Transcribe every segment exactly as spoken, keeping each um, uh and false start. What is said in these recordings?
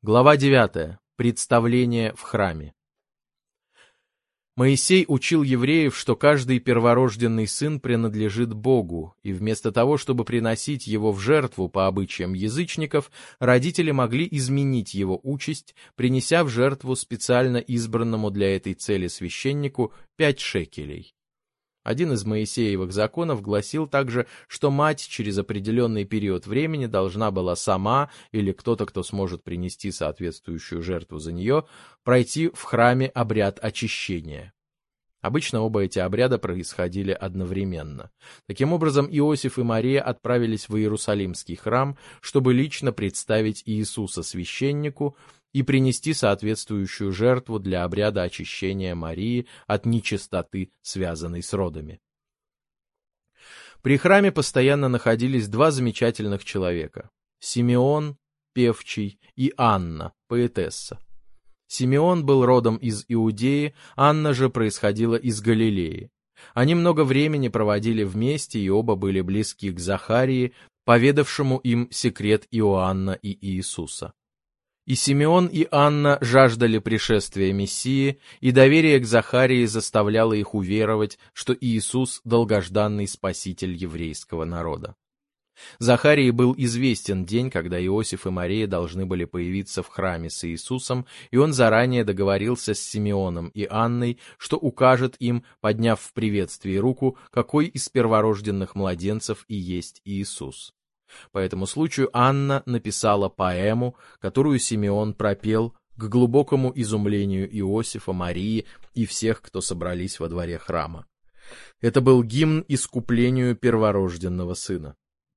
Глава девятая. Представление в храме. Моисей учил евреев, что каждый перворожденный сын принадлежит Богу, и вместо того, чтобы приносить его в жертву по обычаям язычников, родители могли изменить его участь, принеся в жертву специально избранному для этой цели священнику пять шекелей. Один из Моисеевых законов гласил также, что мать через определенный период времени должна была сама, или кто-то, кто сможет принести соответствующую жертву за нее, пройти в храме обряд очищения. Обычно оба эти обряда происходили одновременно. Таким образом, Иосиф и Мария отправились в Иерусалимский храм, чтобы лично представить Иисуса священнику и принести соответствующую жертву для обряда очищения Марии от нечистоты, связанной с родами. При храме постоянно находились два замечательных человека — Симеон, певчий, и Анна, поэтесса. Симеон был родом из Иудеи, Анна же происходила из Галилеи. Они много времени проводили вместе, и оба были близки к Захарии, поведавшему им секрет Иоанна и Иисуса. И Симеон, и Анна жаждали пришествия Мессии, и доверие к Захарии заставляло их уверовать, что Иисус — долгожданный спаситель еврейского народа. Захарии был известен день, когда Иосиф и Мария должны были появиться в храме с Иисусом, и он заранее договорился с Симеоном и Анной, что укажет им, подняв в приветствии руку, какой из перворожденных младенцев и есть Иисус. По этому случаю Анна написала поэму, которую Симеон пропел к глубокому изумлению Иосифа, Марии и всех, кто собрались во дворе храма. Это был гимн искуплению перворожденного сына.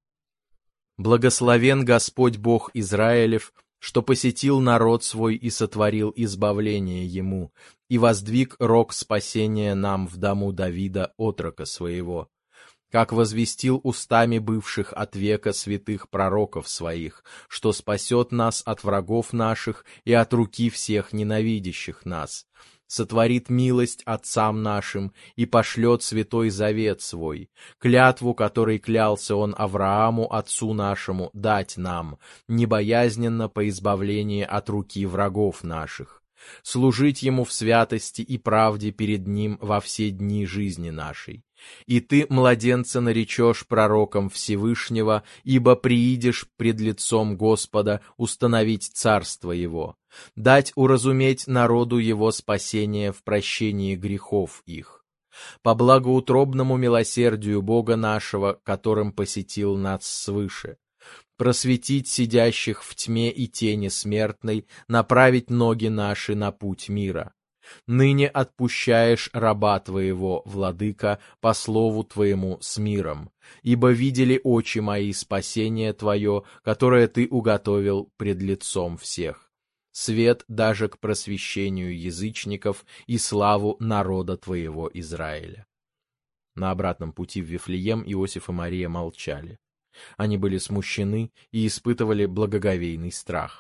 «Благословен Господь Бог Израилев, что посетил народ свой и сотворил избавление ему, и воздвиг рог спасения нам в дому Давида, отрока своего, как возвестил устами бывших от века святых пророков своих, что спасет нас от врагов наших и от руки всех ненавидящих нас, сотворит милость отцам нашим и пошлет святой завет свой, клятву, которой клялся он Аврааму, отцу нашему, дать нам, небоязненно по избавлении от руки врагов наших, служить ему в святости и правде перед ним во все дни жизни нашей. И ты, младенца, наречешь пророком Всевышнего, ибо приидешь пред лицом Господа установить царство его, дать уразуметь народу его спасение в прощении грехов их, по благоутробному милосердию Бога нашего, которым посетил нас свыше, просветить сидящих в тьме и тени смертной, направить ноги наши на путь мира. Ныне отпущаешь раба твоего, владыка, по слову твоему с миром, ибо видели очи мои спасение твое, которое ты уготовил пред лицом всех. Свет даже к просвещению язычников и славу народа твоего Израиля». На обратном пути в Вифлеем Иосиф и Мария молчали. Они были смущены и испытывали благоговейный страх.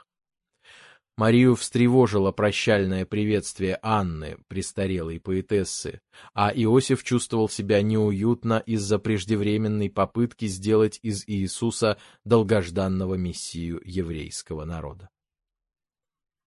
Марию встревожило прощальное приветствие Анны, престарелой поэтессы, а Иосиф чувствовал себя неуютно из-за преждевременной попытки сделать из Иисуса долгожданного мессию еврейского народа.